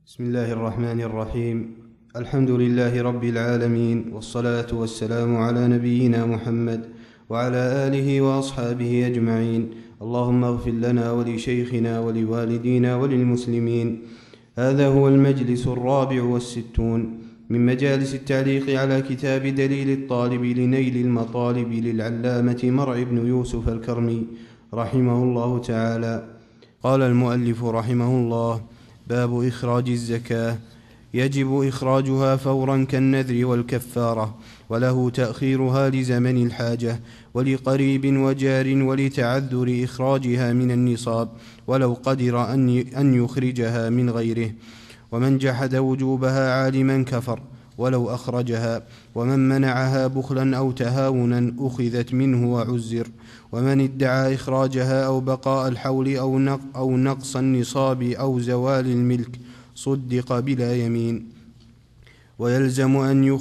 بسم الله الرحمن الرحيم. الحمد لله رب العالمين، والصلاة والسلام على نبينا محمد وعلى آله وأصحابه أجمعين. اللهم اغفر لنا ولشيخنا ولوالدينا وللمسلمين. هذا هو المجلس 64 من مجالس التعليق على كتاب دليل الطالب لنيل المطالب للعلامة مرع بن يوسف الكرمي رحمه الله تعالى. قال المؤلف رحمه الله: باب إخراج الزكاة. يجب إخراجها فورا كالنذر والكفارة، وله تأخيرها لزمن الحاجة ولقريب وجار ولتعذر إخراجها من النصاب، ولو قدر أن يخرجها من غيره. ومن جحد وجوبها عالما كفر ولو أخرجها، ومن منعها بخلا أو تهاونا أخذت منه وعزر. ومن ادعى إخراجها أو بقاء الحول أو نقص النصاب أو زوال الملك صدق بلا يمين. ويلزم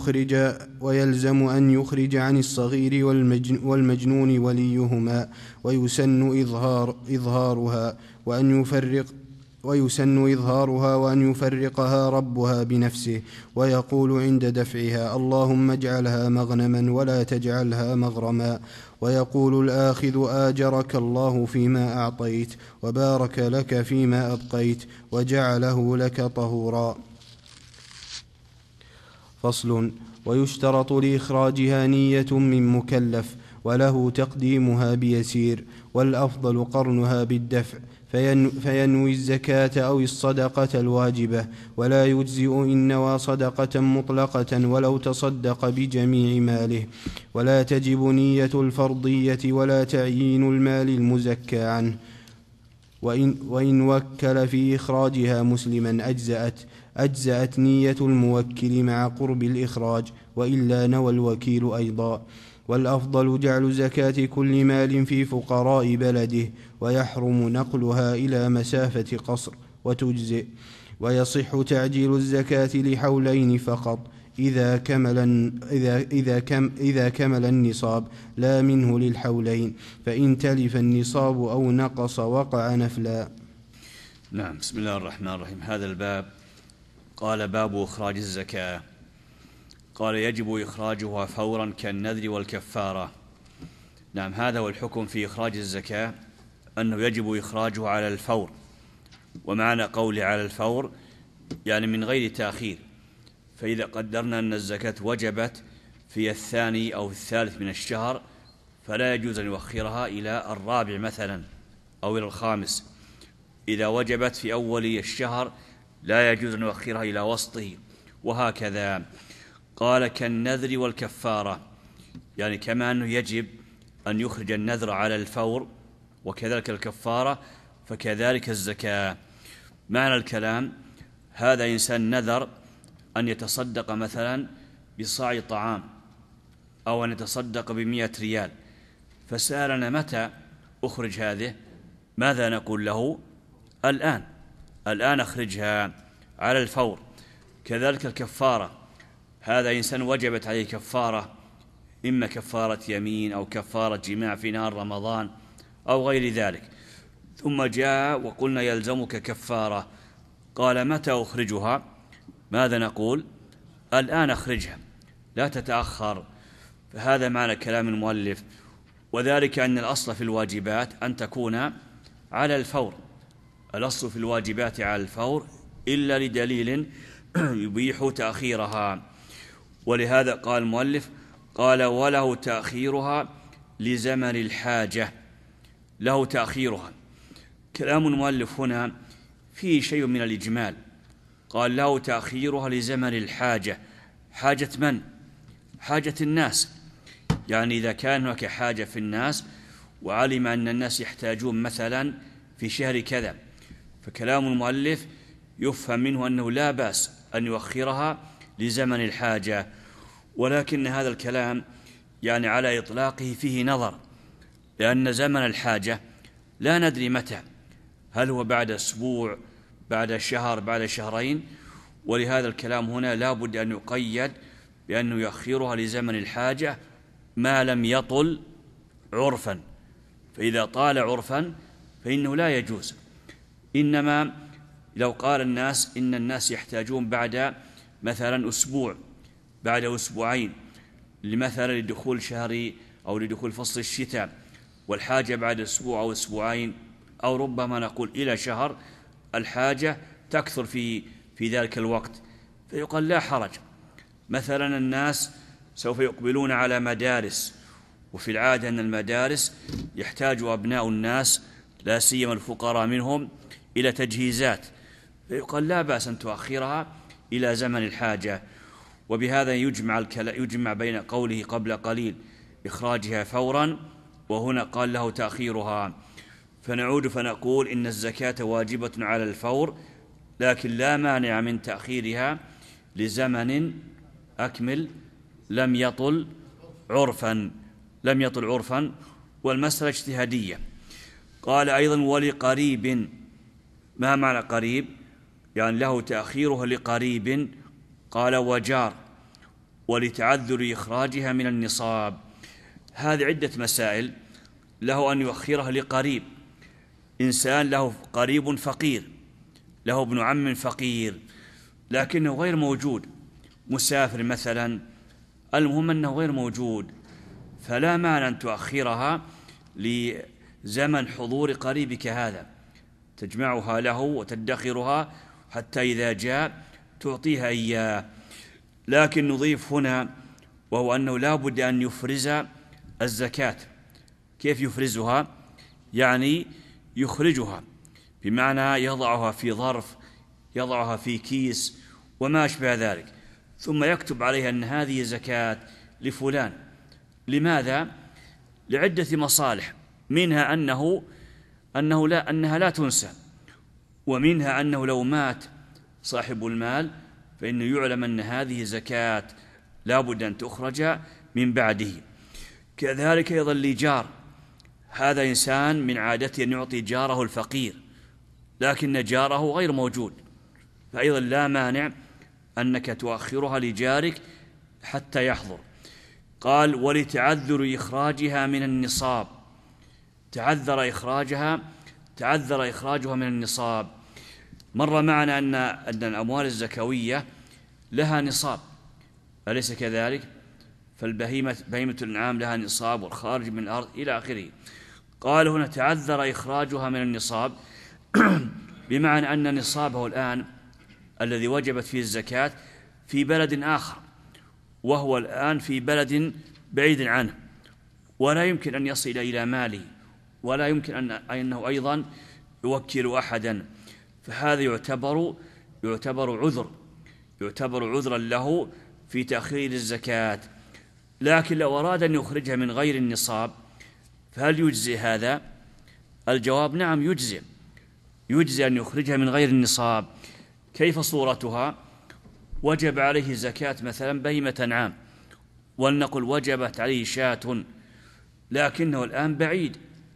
أن يخرج عن الصغير والمجنون وليهما، ويسن إظهارها وأن يفرقها ربها بنفسه، ويقول عند دفعها: اللهم اجعلها مغنما ولا تجعلها مغرما. ويقول الآخذ: آجرك الله فيما أعطيت، وبارك لك فيما أبقيت، وجعله لك طهورا. فصل. ويشترط لإخراجها نية من مكلف، وله تقديمها بيسير، والأفضل قرنها بالدفع، فينوي الزكاة أو الصدقة الواجبة، ولا يجزئ إن نوى صدقة مطلقة ولو تصدق بجميع ماله. ولا تجب نية الفرضية ولا تعيين المال المزكى عنه. وإن وكل في إخراجها مسلما أجزأت نية الموكل مع قرب الإخراج، وإلا نوى الوكيل أيضا. والأفضل جعل زكاة كل مال في فقراء بلده، ويحرم نقلها إلى مسافة قصر وتجزئ. ويصح تعجيل الزكاة لحولين فقط إذا كمل النصاب، لا منه للحولين، فإن تلف النصاب أو نقص وقع نفلا. نعم. بسم الله الرحمن الرحيم. هذا الباب قال: باب إخراج الزكاة. قال: يجب إخراجها فورا كالنذر والكفارة. نعم، هذا هو الحكم في إخراج الزكاة، أنه يجب إخراجها على الفور. ومعنى قولي على الفور يعني من غير تأخير. فإذا قدرنا أن الزكاة وجبت في الثاني أو الثالث من الشهر، فلا يجوز أن يؤخرها إلى الرابع مثلا أو إلى الخامس. إذا وجبت في أول الشهر لا يجوز أن يؤخرها إلى وسطه، وهكذا. قال: كالنذر والكفارة، يعني كما أنه يجب أن يخرج النذر على الفور، وكذلك الكفارة، فكذلك الزكاة. معنى الكلام: هذا إنسان نذر أن يتصدق مثلا بصاع طعام، أو أن يتصدق ب100 ريال، فسألنا متى أخرج هذه؟ ماذا نقول له؟ الآن أخرجها على الفور. كذلك الكفارة، هذا إنسان وجبت عليه كفارة، إما كفارة يمين أو كفارة جماع في نهار رمضان أو غير ذلك، ثم جاء وقلنا يلزمك كفارة. قال: متى أخرجها؟ ماذا نقول؟ الآن أخرجها، لا تتأخر. فهذا معنى كلام المؤلف، وذلك أن الأصل في الواجبات أن تكون على الفور. الأصل في الواجبات على الفور إلا لدليل يبيح تأخيرها. ولهذا قال المؤلف: قال: وله تأخيرها لزمن الحاجة. له تأخيرها. كلام المؤلف هنا فيه شيء من الإجمال. قال: له تأخيرها لزمن الحاجة. حاجة من؟ حاجة الناس. يعني إذا كان هناك حاجة في الناس، وعلم أن الناس يحتاجون مثلا في شهر كذا، فكلام المؤلف يفهم منه أنه لا بأس أن يؤخرها لزمن الحاجة. ولكن هذا الكلام يعني على إطلاقه فيه نظر، لأن زمن الحاجة لا ندري متى، هل هو بعد أسبوع، بعد شهر، بعد شهرين. ولهذا الكلام هنا لا بد أن يقيد بأنه يؤخرها لزمن الحاجة ما لم يطل عرفا. فإذا طال عرفا فإنه لا يجوز. إنما لو قال الناس إن الناس يحتاجون بعد مثلا أسبوع، بعد أسبوعين، مثلا لدخول شهر أو لدخول فصل الشتاء، والحاجة بعد أسبوع أو أسبوعين، أو ربما نقول إلى شهر، الحاجة تكثر في ذلك الوقت، فيقال لا حرج. مثلا الناس سوف يقبلون على مدارس، وفي العادة أن المدارس يحتاج أبناء الناس لا سيما الفقراء منهم إلى تجهيزات، فيقال لا بأس أن تؤخرها إلى زمن الحاجة. وبهذا يجمع بين قوله قبل قليل إخراجها فورا، وهنا قال له تأخيرها. فنعود فنقول إن الزكاة واجبة على الفور، لكن لا مانع من تأخيرها لزمن أكمل لم يطل عرفا، والمسألة اجتهادية. قال أيضا ولقريب. ما معنى قريب؟ يعني له تأخيرها لقريب. قال وجار، ولتعذر إخراجها من النصاب. هذه عدة مسائل. له أن يؤخرها لقريب، إنسان له قريب فقير، له ابن عم فقير لكنه غير موجود، مسافر مثلا، المهم أنه غير موجود، فلا مانع أن تؤخرها لزمن حضور قريبك هذا، تجمعها له وتدخرها حتى إذا جاء تعطيها إياه. لكن نضيف هنا وهو أنه لا بد أن يفرز الزكاة. كيف يفرزها؟ يعني يخرجها، بمعنى يضعها في ظرف، يضعها في كيس وما أشبه ذلك، ثم يكتب عليها أن هذه زكاة لفلان. لماذا؟ لعدة مصالح، منها أنها لا تنسى، ومنها أنه لو مات صاحب المال فإنه يعلم أن هذه زكاة لا بد أن تخرج من بعده. كذلك أيضا لجار، هذا إنسان من عادته أن يعطي جاره الفقير لكن جاره غير موجود، فأيضا لا مانع أنك تؤخرها لجارك حتى يحضر. قال ولتعذر إخراجها من النصاب. تعذر إخراجها من النصاب. مر معنا أن الأموال الزكوية لها نصاب، أليس كذلك؟ بهيمة الأنعام لها نصاب، والخارج من الأرض إلى آخره. قال هنا تعذر إخراجها من النصاب بمعنى أن نصابه الآن الذي وجبت فيه الزكاة في بلد آخر، وهو الآن في بلد بعيد عنه، ولا يمكن أن يصل إلى ماله، ولا يمكن أنه أيضا يوكل أحدا، فهذا يعتبر عذرا له في تأخير الزكاة. لكن لو أراد أن يخرجها من غير النصاب فهل يجزي هذا؟ الجواب نعم يجزي أن يخرجها من غير النصاب. كيف صورتها؟ وجب عليه زكاة مثلا بهيمة أنعام، ولنقل وجبت عليه شاة، لكنه الآن بعيد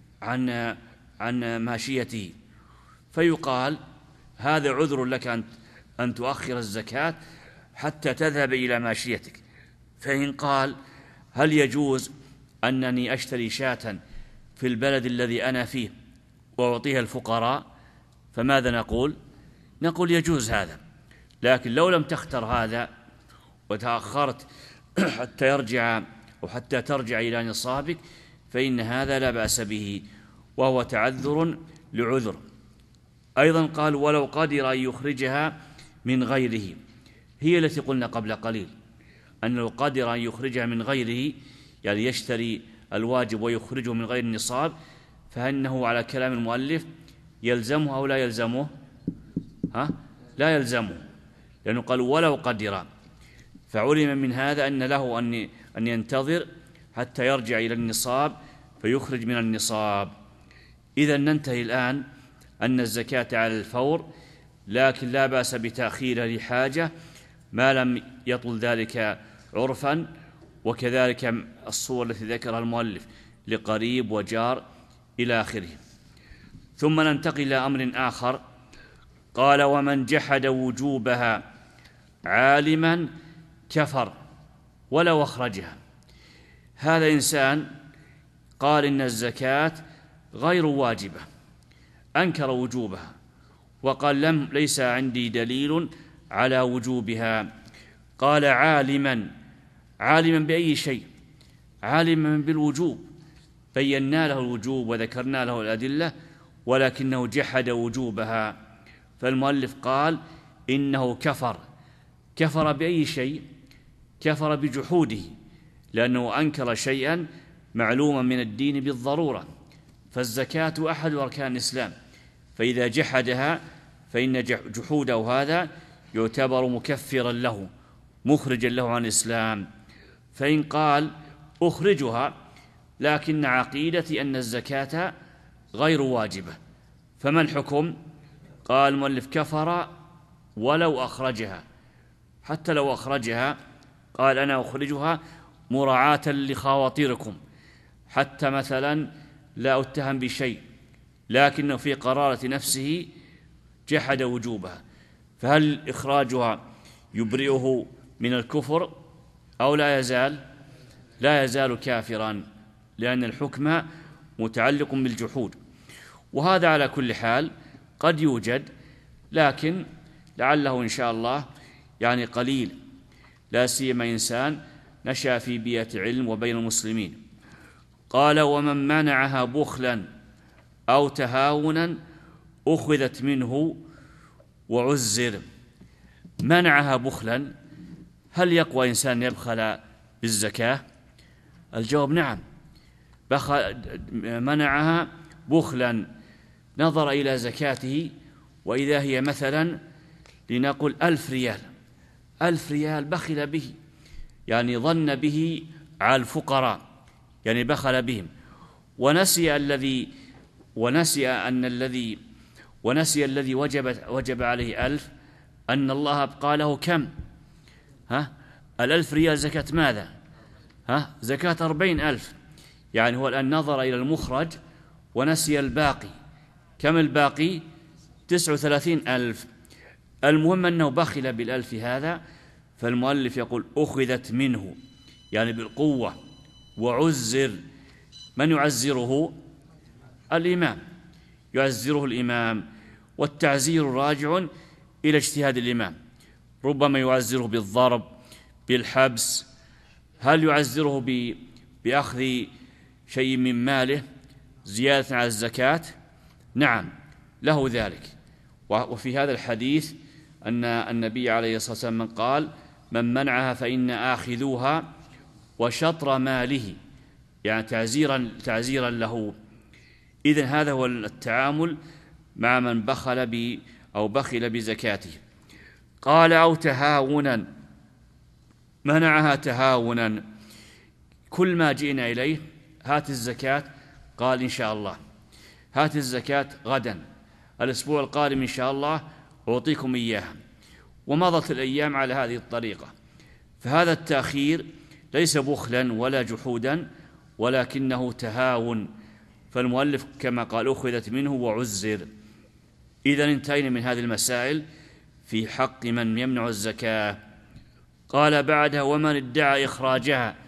عن ماشيته، فيقال هذا عذر لك أن تؤخر الزكاة حتى تذهب إلى ماشيتك. فإن قال هل يجوز أنني أشتري شاة في البلد الذي أنا فيه وأعطيها الفقراء، فماذا نقول؟ نقول يجوز هذا. لكن لو لم تختر هذا وتأخرت حتى ترجع إلى نصابك فإن هذا لا بأس به، وهو تعذر لعذر. أيضا قال ولو قدر أن يخرجها من غيره، هي التي قلنا قبل قليل أن لو قدر أن يخرجها من غيره، يعني يشتري الواجب ويخرجه من غير النصاب، فإنه على كلام المؤلف يلزمه أو لا يلزمه؟ لا يلزمه، لأنه قال ولو قدر، فعلم من هذا أن له أن ينتظر حتى يرجع إلى النصاب فيخرج من النصاب. إذن ننتهي الآن أن الزكاة على الفور، لكن لا بأس بتأخيرها لحاجة ما لم يطل ذلك عرفا، وكذلك الصور التي ذكرها المؤلف لقريب وجار إلى آخره. ثم ننتقل إلى أمر آخر. قال ومن جحد وجوبها عالما كفر ولو أخرجها. هذا إنسان قال إن الزكاة غير واجبة، أنكر وجوبها وقال ليس عندي دليل على وجوبها. قال عالما بأي شيء؟ عالما بالوجوب، بينا له الوجوب وذكرنا له الأدلة، ولكنه جحد وجوبها. فالمؤلف قال إنه كفر بأي شيء؟ كفر بجحوده، لأنه أنكر شيئا معلوما من الدين بالضرورة، فالزكاة أحد أركان الإسلام، فإذا جحدها فإن جحوده هذا يعتبر مكفرا له، مخرجا له عن الإسلام. فإن قال أخرجها لكن عقيدتي أن الزكاة غير واجبة، فما الحكم؟ قال المؤلف كفر ولو أخرجها، حتى لو أخرجها. قال أنا أخرجها مراعاة لخواطركم، حتى مثلا لا أتهم بشيء، لكنه في قرارة نفسه جحد وجوبها، فهل إخراجها يبرئه من الكفر أو لا يزال؟ لا يزال كافرا، لأن الحكم متعلق بالجحود. وهذا على كل حال قد يوجد، لكن لعله إن شاء الله يعني قليل، لا سيما إنسان نشأ في بيئة علم وبين المسلمين. قال ومن منعها بخلا أو تهاونا أخذت منه وعزر. منعها بخلا، هل يقوى إنسان يبخل بالزكاة؟ الجواب نعم. منعها بخلا، نظر إلى زكاته وإذا هي مثلا لنقل 1000 ريال، 1000 ريال بخل به، يعني ظن به على الفقراء، يعني بخل بهم، ونسي الذي وجب عليه 1000، أن الله أبقى له كم؟ 1000 ريال زكاة ماذا؟ زكاة 40,000. يعني هو الآن نظر إلى المخرج ونسي الباقي. كم الباقي؟ 39,000. المهم أنه بخل بال1000 هذا، فالمؤلف يقول أخذت منه، يعني بالقوة، وعزر. من يعزره؟ الإمام، يعزره الإمام، والتعزير راجع إلى اجتهاد الإمام، ربما يعزره بالضرب، بالحبس. هل يعزره بأخذ شيء من ماله زيادة على الزكاة؟ نعم، له ذلك. وفي هذا الحديث أن النبي عليه الصلاة والسلام من قال من منعها فإن آخذوها وشطر ماله، يعني تعزيرا له. إذن هذا هو التعامل مع من بخل بزكاته. قال أو تهاونا، منعها تهاونا، كل ما جئنا إليه هات الزكاة، قال إن شاء الله هات الزكاة غدا، الأسبوع القادم إن شاء الله أعطيكم إياها، ومضت الأيام على هذه الطريقة. فهذا التأخير ليس بخلا ولا جحودا، ولكنه تهاون. فالمؤلف كما قال أخذت منه وعزر. إذن انتهينا من هذه المسائل في حق من يمنع الزكاة. قال بعدها ومن ادعى إخراجها.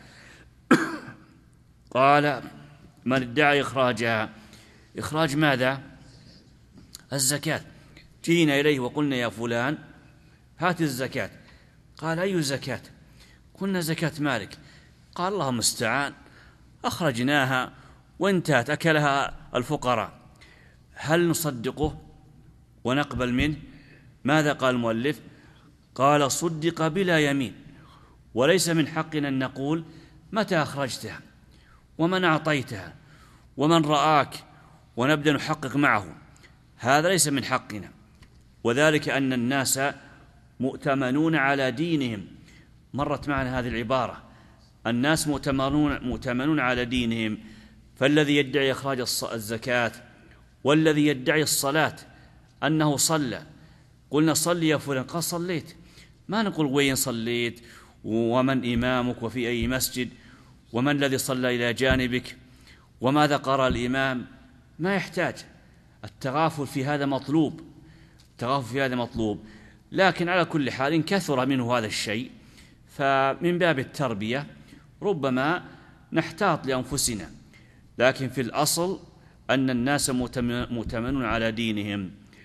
قال من ادعى إخراجها، إخراج ماذا؟ الزكاة. جينا إليه وقلنا يا فلان هات الزكاة، قال أي زكاة؟ قلنا زكاة مالك. قال الله المستعان، أخرجناها وانتهت، أكلها الفقراء. هل نصدقه ونقبل منه؟ ماذا قال المؤلف؟ قال صدق بلا يمين، وليس من حقنا أن نقول متى أخرجتها ومن أعطيتها ومن رآك ونبدأ نحقق معه، هذا ليس من حقنا. وذلك أن الناس مؤتمنون على دينهم، مرت معنا هذه العبارة، الناس مؤتمنون على دينهم. فالذي يدعي إخراج الزكاة والذي يدعي الصلاة أنه صلى، قلنا صلي يا فلان، قال صليت، ما نقول وين صليت ومن إمامك وفي أي مسجد ومن الذي صلى إلى جانبك وماذا قرأ الإمام. ما يحتاج. التغافل في هذا مطلوب، التغافل في هذا مطلوب. لكن على كل حال إن كثر منه هذا الشيء فمن باب التربية ربما نحتاط لأنفسنا، لكن في الأصل أن الناس مؤتمنون على دينهم.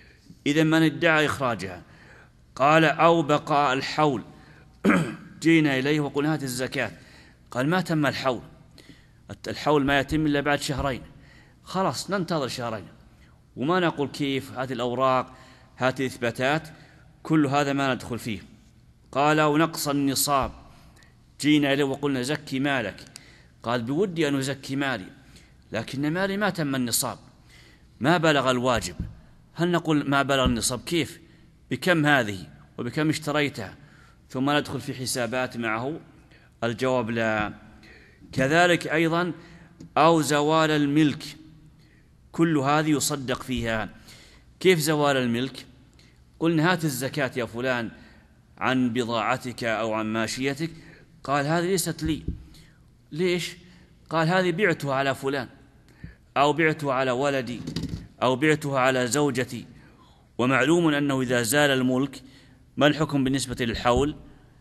إذا من ادعى إخراجها قال أو بقاء الحول جينا إليه وقلنا هات الزكاة، قال ما تم الحول، الحول ما يتم إلا بعد شهرين، خلاص ننتظر شهرين وما نقول كيف، هذه الأوراق هذه الإثباتات، كل هذا ما ندخل فيه. قال أو نقص النصاب جينا إليه وقلنا زكي مالك، قال بودي أن أزكي مالي لكن مالي ما تم النصاب، ما بلغ الواجب، هل نقول ما بلغ النصاب كيف، بكم هذه وبكم اشتريتها، ثم ندخل في حسابات معه؟ الجواب لا. كذلك أيضا أو زوال الملك، كل هذه يصدق فيها. كيف زوال الملك؟ قلنا هات الزكاة يا فلان عن بضاعتك أو عن ماشيتك، قال هذه ليست لي، ليش؟ قال هذه بعتها على فلان أو بعتها على ولدي أو بعتها على زوجتي، ومعلوم أنه إذا زال الملك ما الحكم بالنسبة للحول؟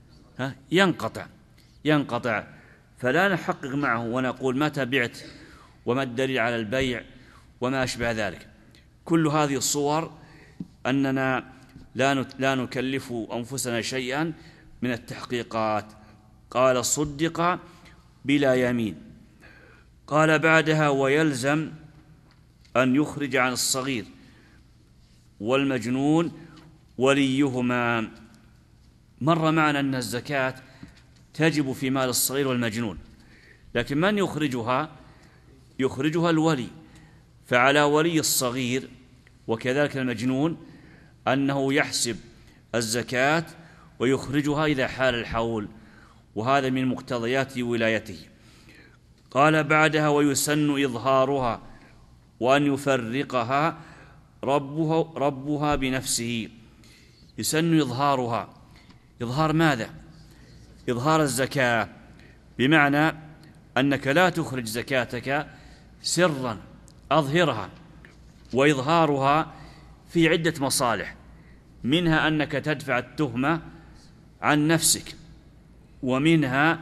ينقطع، فلا نحقق معه ونقول متى بعت وما الدليل على البيع وما أشبه ذلك. كل هذه الصور أننا لا نكلف أنفسنا شيئا من التحقيقات. قال صدق بلا يمين. قال بعدها ويلزم أن يخرج عن الصغير والمجنون وليهما. مر معنا أن الزكاة تجب في مال الصغير والمجنون، لكن من يخرجها الولي، فعلى ولي الصغير وكذلك المجنون أنه يحسب الزكاة ويخرجها إذا حال الحول، وهذا من مقتضيات ولايته. قال بعدها ويسن إظهارها وأن يفرقها ربها بنفسه. يسن إظهارها، إظهار ماذا؟ إظهار الزكاة، بمعنى أنك لا تخرج زكاتك سرا، أظهرها. وإظهارها في عدة مصالح، منها أنك تدفع التهمة عن نفسك، ومنها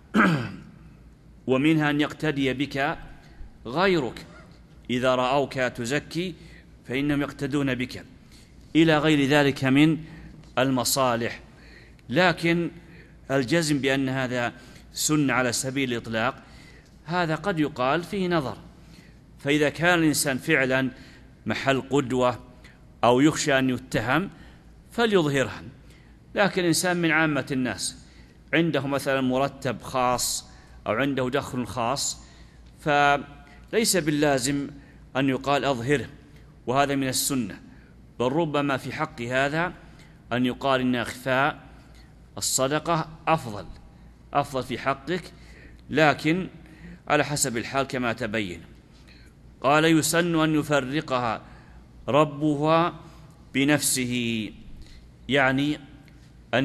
أن يقتدي بك غيرك، إذا رأوك تزكي فإنهم يقتدون بك، إلى غير ذلك من المصالح. لكن الجزم بأن هذا سنة على سبيل الإطلاق هذا قد يقال فيه نظر، فإذا كان الإنسان فعلا محل قدوة أو يخشى أن يتهم فليظهرها. لكن الإنسان من عامة الناس عنده مثلا مرتب خاص أو عنده دخل خاص، فليس باللازم أن يقال أظهره، وهذا من السنة، بل ربما في حق هذا أن يقال إن إخفاء الصدقة أفضل في حقك، لكن على حسب الحال كما تبين. قال يسن أن يفرقها ربها بنفسه، يعني أن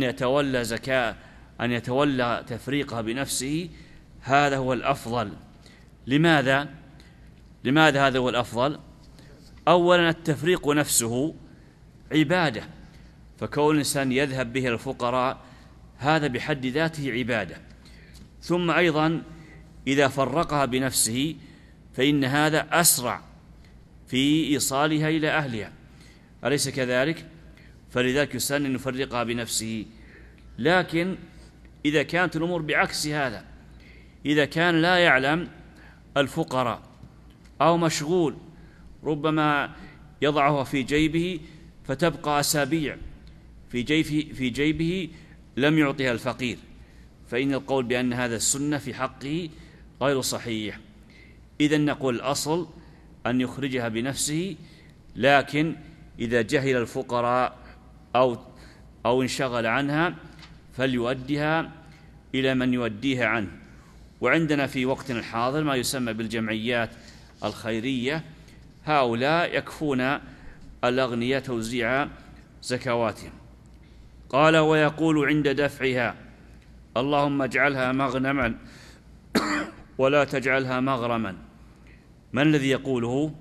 يتولى تفريقها بنفسه، هذا هو الأفضل. لماذا هذا هو الأفضل؟ أولا التفريق نفسه عبادة، فكون الإنسان يذهب به الفقراء هذا بحد ذاته عبادة. ثم أيضا إذا فرقها بنفسه فإن هذا أسرع في إيصالها إلى أهلها، أليس كذلك؟ فلذلك يسن أن يفرقها بنفسه. لكن إذا كانت الأمور بعكس هذا، إذا كان لا يعلم الفقراء أو مشغول، ربما يضعها في جيبه فتبقى أسابيع في جيبه لم يعطيها الفقير، فإن القول بأن هذا السنة في حقه غير صحيح. إذن نقول الأصل أن يخرجها بنفسه، لكن إذا جهل الفقراء أو انشغل عنها فليؤديها إلى من يؤديها عنه. وعندنا في وقتنا الحاضر ما يسمى بالجمعيات الخيرية، هؤلاء يكفون الأغنياء توزيع زكواتهم. قال ويقول عند دفعها اللهم اجعلها مغنما ولا تجعلها مغرما. من الذي يقوله؟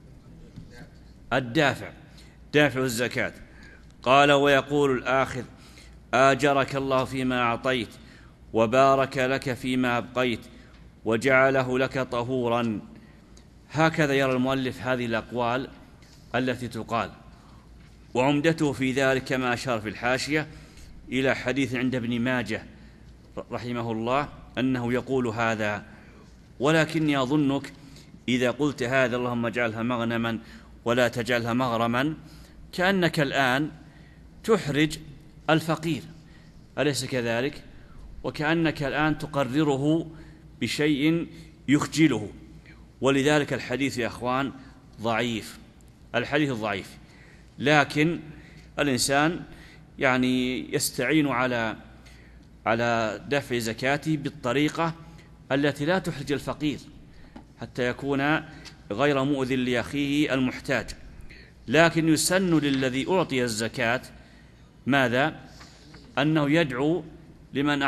الدافع، دافع الزكاة. قال ويقول الآخذ آجرك الله فيما أعطيت وبارك لك فيما أبقيت وجعله لك طهورا. هكذا يرى المؤلف هذه الأقوال التي تقال. وعمدته في ذلك كما أشار في الحاشية إلى حديث عند ابن ماجه رحمه الله أنه يقول هذا، ولكني أظنك إذا قلت هذا اللهم اجعلها مغنما ولا تجعلها مغرما كأنك الآن تحرج الفقير، أليس كذلك؟ وكأنك الآن تقرره بشيء يخجله، ولذلك الحديث يا أخوان ضعيف، الحديث ضعيف، لكن الإنسان يعني يستعين على دفع زكاته بالطريقة التي لا تحرج الفقير حتى يكون غير مؤذ لأخيه المحتاج. لكن يسن للذي أعطي الزكاة ماذا؟ أنه يدعو لمن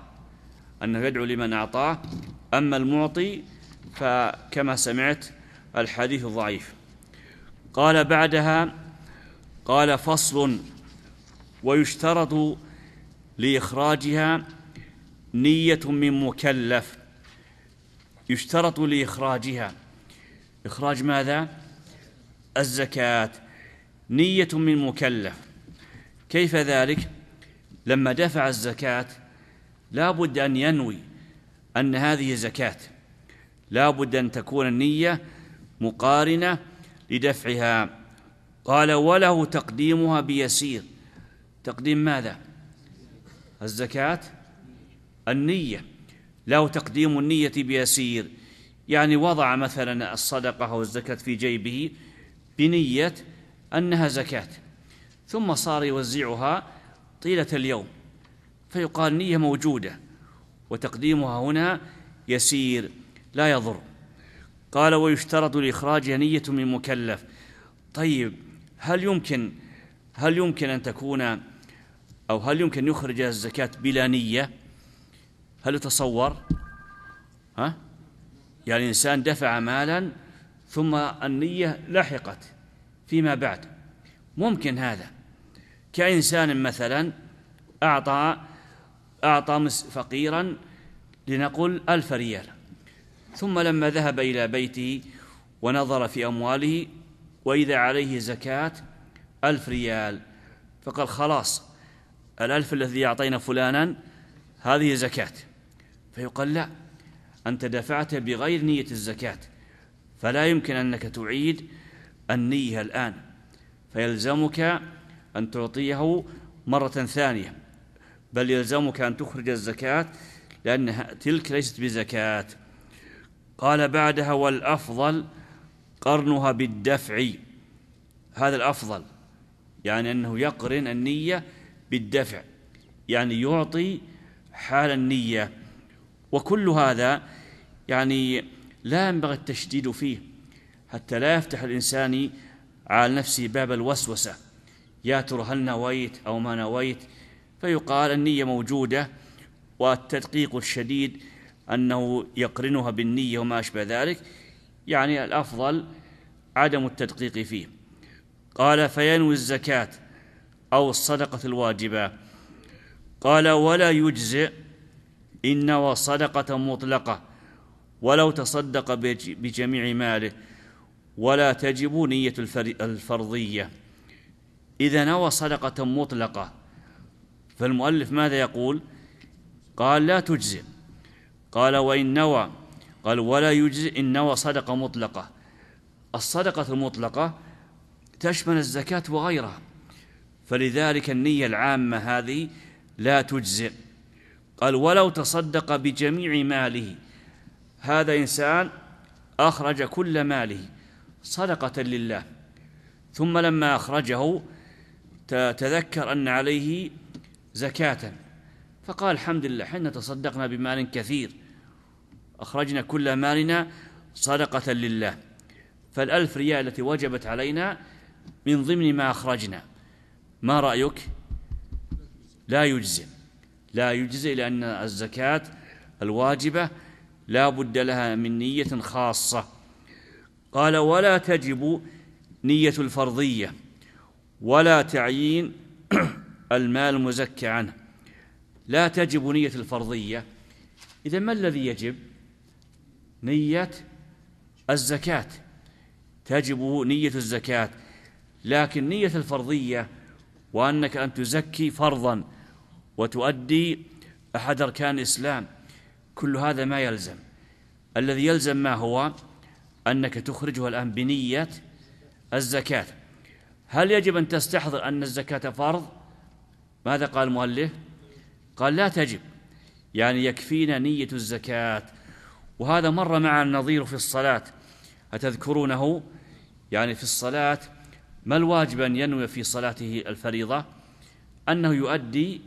أعطاه، أما المعطي فكما سمعت الحديث ضعيف. قال بعدها قال فصل: ويشترط لإخراجها نية من مكلف. يشترط لإخراجها، إخراج ماذا؟ الزكاة، نية من مكلف. كيف ذلك؟ لما دفع الزكاة لا بد أن ينوي أن هذه زكاة، لا بد أن تكون النية مقارنة لدفعها. قال وله تقديمها بيسير. تقديم ماذا؟ الزكاة، النية. له تقديم النية بيسير، يعني وضع مثلا الصدقة أو الزكاة في جيبه بنية أنها زكاة، ثم صار يوزعها طيلة اليوم، فيقال نية موجودة وتقديمها هنا يسير لا يضر. قال ويشترط لإخراجها نية من مكلف. طيب هل يمكن أن تكون أو هل يمكن يخرج الزكاة بلا نية؟ هل يتصور؟ يعني الإنسان دفع مالا ثم النية لحقت فيما بعد، ممكن هذا. كإنسان مثلا أعطى فقيرا لنقل 1000 ريال، ثم لما ذهب إلى بيته ونظر في أمواله وإذا عليه زكاة 1000 ريال، فقال خلاص 1000 الذي أعطينا فلانا هذه زكاة، فيقال لا، أنت دفعت بغير نية الزكاة، فلا يمكن أنك تعيد النية الآن، فيلزمك أن تعطيه مرة ثانية، بل يلزمك أن تخرج الزكاة لأن تلك ليست بزكاة. قال بعدها والأفضل قرنها بالدفع. هذا الأفضل، يعني أنه يقرن النية بالدفع، يعني يعطي حال النية. وكل هذا يعني لا ينبغي التشديد فيه حتى لا يفتح الإنسان على نفسه باب الوسوسة، يا ترى هل نويت أو ما نويت، فيقال النية موجودة، والتدقيق الشديد أنه يقرنها بالنية وما أشبه ذلك، يعني الأفضل عدم التدقيق فيه. قال فينوي الزكاة أو الصدقة الواجبة. قال ولا يجزئ إن نوى صدقة مطلقة ولو تصدق بجميع ماله، ولا تجب نية الفرضية. إذا نوى صدقة مطلقة فالمؤلف ماذا يقول؟ قال لا تجزئ. قال وإن نوى، قال ولا يجزئ إن نوى صدقة مطلقة. الصدقة المطلقة تشمل الزكاة وغيرها، فلذلك النية العامة هذه لا تجزئ. قال ولو تصدق بجميع ماله، هذا إنسان أخرج كل ماله صدقة لله، ثم لما أخرجه تذكر أن عليه زكاة، فقال الحمد لله حين تصدقنا بمال كثير، أخرجنا كل مالنا صدقة لله، ف1000 ريال التي وجبت علينا من ضمن ما أخرجنا، ما رأيك؟ لا يجزئ، لأن الزكاة الواجبة لا بد لها من نية خاصة. قال ولا تجب نية الفرضية ولا تعيين المال المزكى عنه. لا تجب نية الفرضية، إذا ما الذي يجب؟ نية الزكاة، تجب نية الزكاة، لكن نية الفرضية وأنك أن تزكي فرضا وتؤدي أحد أركان الإسلام، كل هذا ما يلزم. الذي يلزم ما هو؟ أنك تخرجه الآن بنية الزكاة. هل يجب أن تستحضر أن الزكاة فرض؟ ماذا قال المؤلف؟ قال لا تجب، يعني يكفينا نية الزكاة. وهذا مر معنا نظير في الصلاة، أتذكرونه؟ يعني في الصلاة ما الواجب أن ينوي في صلاته الفريضة؟ أنه يؤدي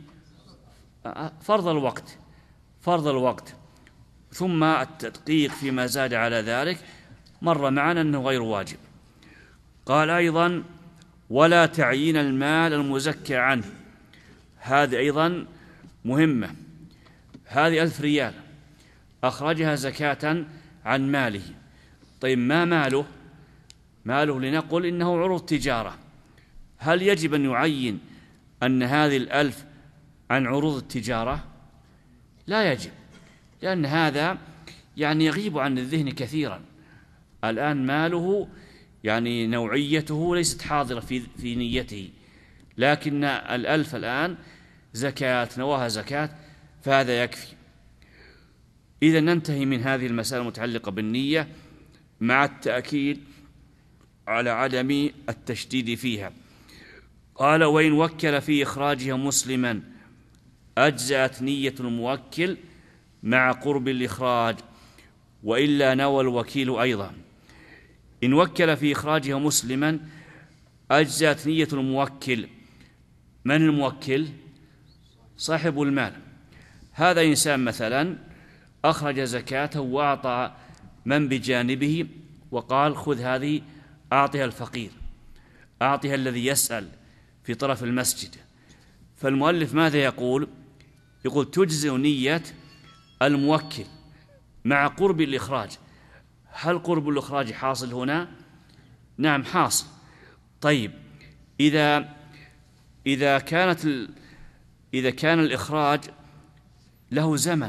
فرض الوقت، ثم التدقيق فيما زاد على ذلك مر معنا أنه غير واجب. قال أيضا ولا تعيين المال المزكى عنه، هذه أيضا مهمة. هذه 1000 ريال أخرجها زكاة عن ماله. طيب ما ماله؟ ماله لنقل إنه عروض تجارة. هل يجب أن يعين أن هذه 1000 عن عروض التجارة؟ لا يجب، لأن هذا يعني يغيب عن الذهن كثيرا. الآن ماله يعني نوعيته ليست حاضرة في نيته، لكن 1000 الآن زكاة، نواها زكاة، فهذا يكفي. إذا ننتهي من هذه المسألة المتعلقة بالنية مع التأكيد على عدم التشديد فيها. قال وإن وكل في إخراجها مسلما أجزأت نية الموكل مع قرب الإخراج، وإلا نوى الوكيل أيضا. إن وكل في إخراجها مسلما أجزأت نية الموكل. من الموكل؟ صاحب المال. هذا إنسان مثلا أخرج زكاته وأعطى من بجانبه وقال خذ هذه أعطها الفقير، أعطها الذي يسأل في طرف المسجد. فالمؤلف ماذا يقول؟ يقول تجزئ نية الموكل مع قرب الإخراج. هل قرب الإخراج حاصل هنا؟ نعم حاصل. طيب إذا كان الإخراج له زمن،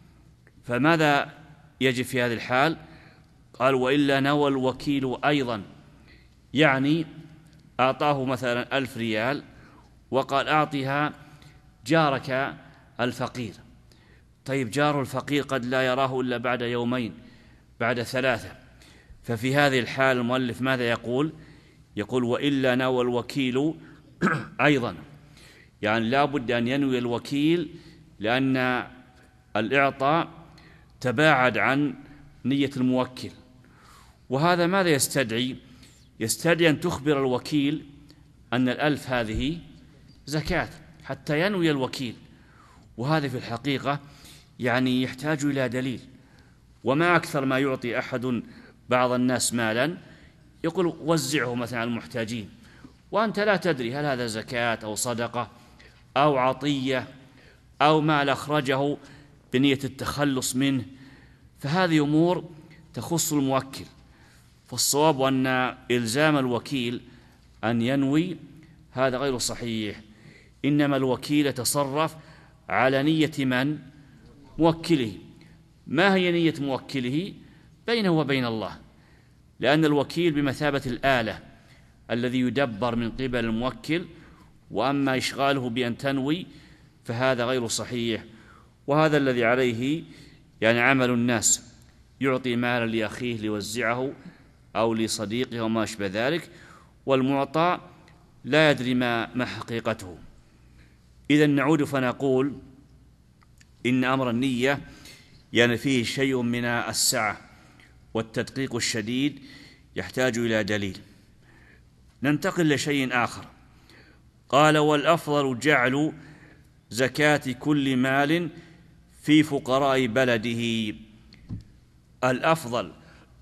فماذا يجب في هذه الحال؟ قال وإلا نوى الوكيل أيضا، يعني أعطاه مثلا 1000 ريال وقال أعطها جارك الفقير. طيب جار الفقير قد لا يراه إلا بعد يومين، بعد 3، ففي هذه الحال المؤلف ماذا يقول؟ يقول وإلا نوى الوكيل أيضا، يعني لا بد أن ينوي الوكيل، لأن الإعطاء تباعد عن نية الموكل. وهذا ماذا يستدعي؟ يستدعي أن تخبر الوكيل أن 1000 هذه زكاة حتى ينوي الوكيل. وهذا في الحقيقة يعني يحتاج إلى دليل. وما أكثر ما يعطي أحد بعض الناس مالا يقول وزعه مثلا على المحتاجين، وأنت لا تدري هل هذا زكاة أو صدقة أو عطية أو مال أخرجه بنية التخلص منه. فهذه أمور تخص الموكل. فالصواب أن إلزام الوكيل أن ينوي هذا غير صحيح، إنما الوكيل يتصرف على نية من؟ موكله. ما هي نية موكله؟ بينه وبين الله، لأن الوكيل بمثابة الآلة الذي يدبر من قبل الموكل، وأما إشغاله بأن تنوي فهذا غير صحيح. وهذا الذي عليه يعني عمل الناس، يعطي مالا لأخيه ليوزعه أو لصديقه وما أشبه ذلك، والمعطى لا يدري ما حقيقته. إذن نعود فنقول إن أمر النية يعني فيه شيء من السعة والتدقيق الشديد، يحتاج إلى دليل. ننتقل لشيء آخر. قال والأفضل جعل زكاة كل مال في فقراء بلده. الأفضل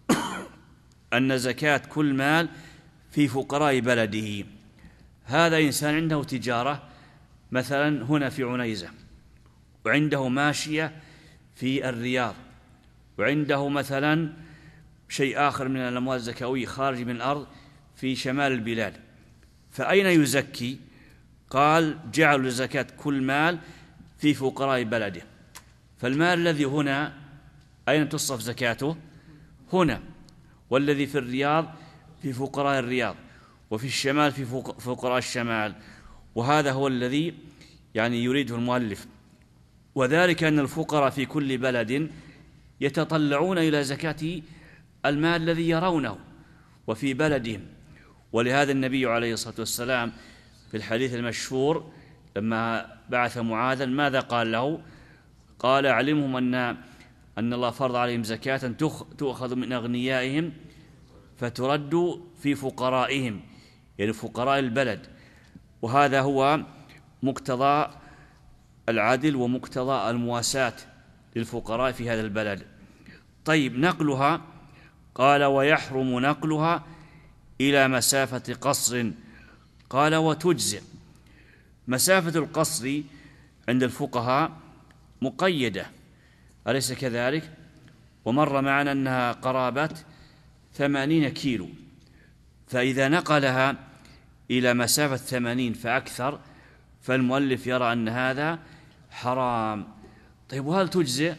أن زكاة كل مال في فقراء بلده. هذا إنسان عنده تجارة مثلا هنا في عنيزة، وعنده ماشية في الرياض، وعنده مثلا شيء آخر من الأموال الزكوية خارج من الأرض في شمال البلاد. فأين يزكي؟ قال جعل زكاة كل مال في فقراء بلده. فالمال الذي هنا أين تصرف زكاته؟ هنا. والذي في الرياض في فقراء الرياض. وفي الشمال في فقراء الشمال. وهذا هو الذي يعني يريده المؤلف، وذلك أن الفقراء في كل بلد يتطلعون إلى زكاة المال الذي يرونه وفي بلدهم. ولهذا النبي عليه الصلاة والسلام في الحديث المشهور لما بعث معاذا ماذا قال له؟ قال: أعلمهم أن الله فرض عليهم زكاة تؤخذ من أغنيائهم فترد في فقرائهم، يعني فقراء البلد. وهذا هو مقتضى العدل ومقتضى المواساة للفقراء في هذا البلد. طيب، نقلها، قال: ويحرم نقلها إلى مسافة قصر. قال: وتجزئ. مسافة القصر عند الفقهاء مقيدة، أليس كذلك؟ ومر معنا أنها قرابة 80 كيلو، فإذا نقلها إلى مسافة 80 فأكثر فالمؤلف يرى أن هذا حرام. طيب، وهل تجزئ؟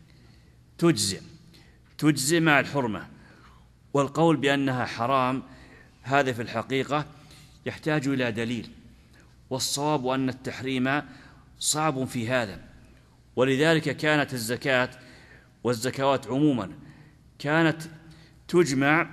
تجزئ مع الحرمة. والقول بأنها حرام هذا في الحقيقة يحتاج إلى دليل، والصواب أن التحريم صعب في هذا. ولذلك كانت الزكاة والزكوات عموما كانت تجمع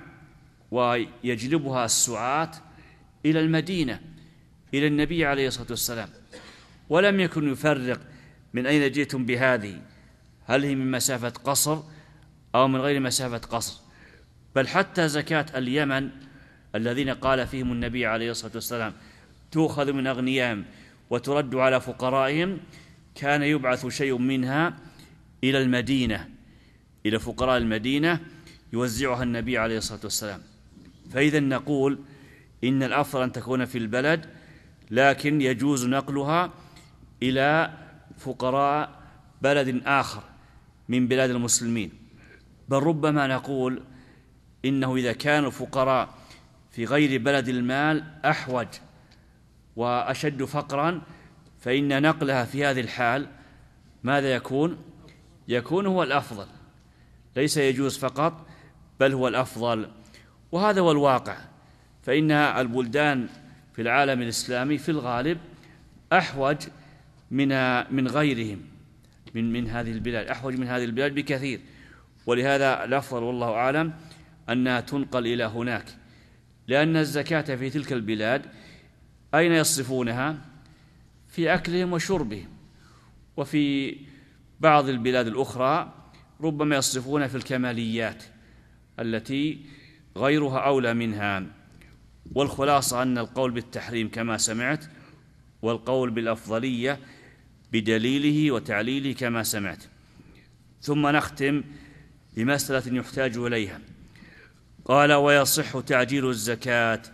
ويجلبها السعاة إلى المدينة إلى النبي عليه الصلاة والسلام، ولم يكن يفرق من أين جئتم بهذه، هل هي من مسافة قصر أو من غير مسافة قصر. بل حتى زكاة اليمن الذين قال فيهم النبي عليه الصلاة والسلام تؤخذ من أغنيائهم وترد على فقرائهم، كان يبعث شيء منها إلى المدينة، إلى فقراء المدينة يوزعها النبي عليه الصلاة والسلام. فإذا نقول إن الأفضل أن تكون في البلد، لكن يجوز نقلها إلى فقراء بلد آخر من بلاد المسلمين. بل ربما نقول إنه إذا كانوا الفقراء في غير بلد المال أحوج وأشد فقرا، فإن نقلها في هذه الحال ماذا يكون هو الأفضل، ليس يجوز فقط بل هو الأفضل. وهذا هو الواقع، فإن البلدان في العالم الإسلامي في الغالب أحوج من غيرهم من هذه البلاد، أحوج من هذه البلاد بكثير. ولهذا الأفضل والله أعلم أنها تنقل إلى هناك، لأن الزكاة في تلك البلاد أين يصرفونها؟ في أكلهم وشربهم. وفي بعض البلاد الأخرى ربما يصرفون في الكماليات التي غيرها أولى منها. والخلاصة أن القول بالتحريم كما سمعت، والقول بالأفضلية بدليله وتعليله كما سمعت. ثم نختم بمسألة يحتاج إليها. قال: ويصح تعجيل الزكاة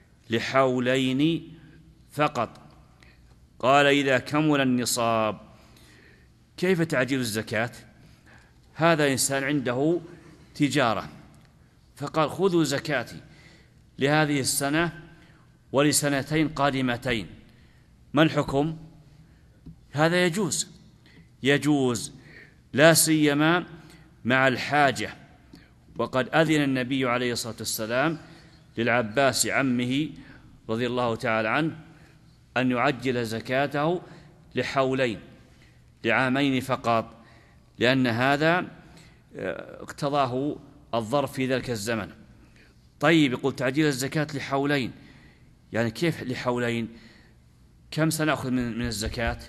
لحولين فقط. قال: إذا كمل النصاب. كيف تعجيل الزكاة؟ هذا إنسان عنده تجارة فقال: خذوا زكاتي لهذه السنة ولسنتين قادمتين، ما الحكم؟ هذا يجوز لا سيما مع الحاجة. وقد أذن النبي عليه الصلاة والسلام للعباس عمه رضي الله تعالى عنه أن يعجل زكاته لحولين، لعامين فقط، لأن هذا اقتضاه الظرف في ذلك الزمن. طيب، يقول تعجيل الزكاة لحولين، يعني كيف لحولين؟ كم سنأخذ من الزكاة؟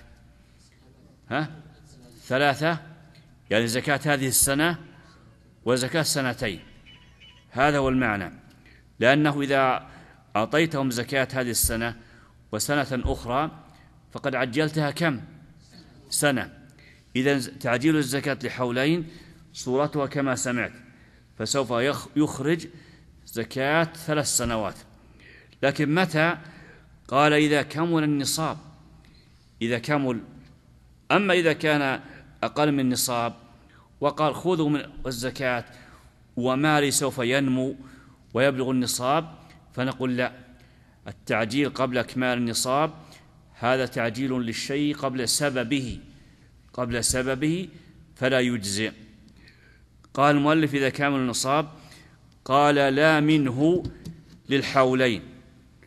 3، يعني زكاة هذه السنة وزكاة سنتين. هذا هو المعنى، لأنه إذا أعطيتهم زكاة هذه السنة وسنة أخرى فقد عجلتها كم؟ سنة. إذن تعجيل الزكاة لحولين صورتها كما سمعت، فسوف يخرج زكاة 3 سنوات. لكن متى؟ قال: إذا كمل النصاب. إذا كمل. أما إذا كان أقل من النصاب وقال: خذوا من الزكاة ومالي سوف ينمو ويبلغ النصاب، فنقول لا، التعجيل قبل إكمال النصاب هذا تعجيل للشيء قبل سببه فلا يجزئ. قال المؤلف: إذا كامل النصاب. قال: لا منه للحولين،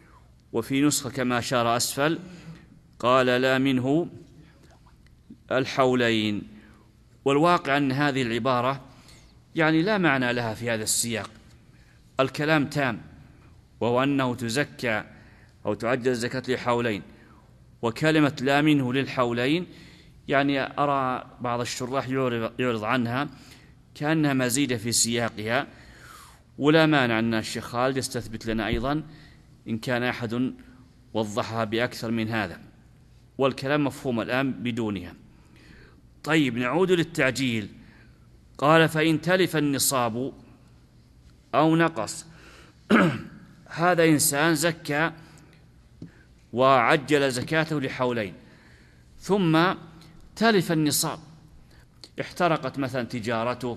وفي نسخة كما أشار أسفل قال لا منه الحولين. والواقع أن هذه العبارة يعني لا معنى لها في هذا السياق، الكلام تام، وهو أنه تزكى أو تعجل الزكاة لحولين، وكلمة لا منه للحولين يعني أرى بعض الشراح يعرض عنها كأنها مزيدة في سياقها، ولا مانع أن الشيخ خالد يستثبت لنا أيضا إن كان أحد وضحها بأكثر من هذا، والكلام مفهوم الآن بدونها. طيب نعود للتعجيل. قال فإن تلف النصاب أو نقص هذا إنسان زكى وعجل زكاته لحولين، ثم تلف النصاب، احترقت مثلا تجارته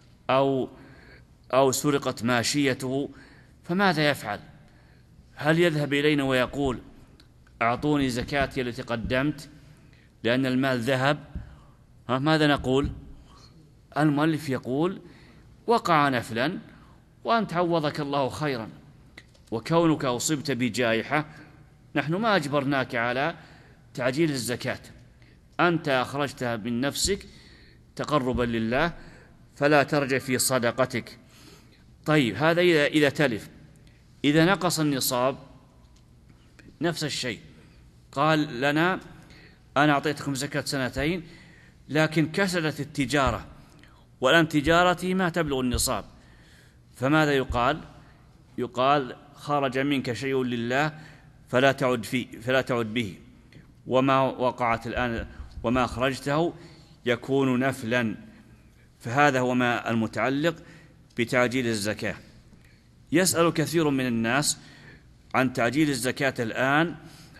أو سرقت ماشيته، فماذا يفعل؟ هل يذهب إلينا ويقول أعطوني زكاتي التي قدمت لأن المال ذهب؟ ماذا نقول؟ المؤلف يقول وقع نفلا وأنت عوضك الله خيرا، وكونك أصبت بجائحة نحن ما أجبرناك على تعجيل الزكاة، أنت أخرجتها من نفسك تقربا لله فلا ترجع في صدقتك. طيب هذا إذا تلف. إذا نقص النصاب نفس الشيء، قال لنا أنا أعطيتكم زكاة 2 لكن كسلت التجارة والآن تجارتي ما تبلغ النصاب، فماذا يقال؟ يقال خرج منك شيء لله فلا تعد به، وما وقعت الآن وما أخرجته يكون نفلا. فهذا هو ما المتعلق بتعجيل الزكاة. يسأل كثير من الناس عن تعجيل الزكاة الآن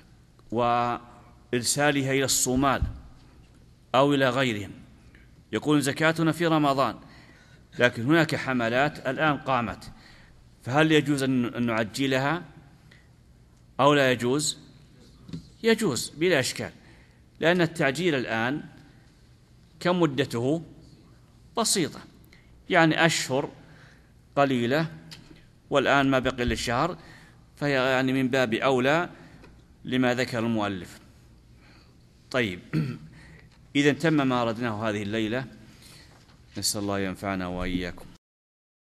وإرسالها إلى الصومال أو إلى غيرهم، يقول زكاتنا في رمضان، لكن هناك حملات الآن قامت، فهل يجوز أن نعجلها أو لا يجوز؟ يجوز بلا إشكال، لأن التعجيل الآن كم مدته؟ بسيطة، يعني أشهر قليلة، والآن ما بقي للشهر، فهي يعني من باب أولى لما ذكر المؤلف. طيب إذا تم ما أردناه هذه الليلة، نسأل الله ينفعنا وإياكم.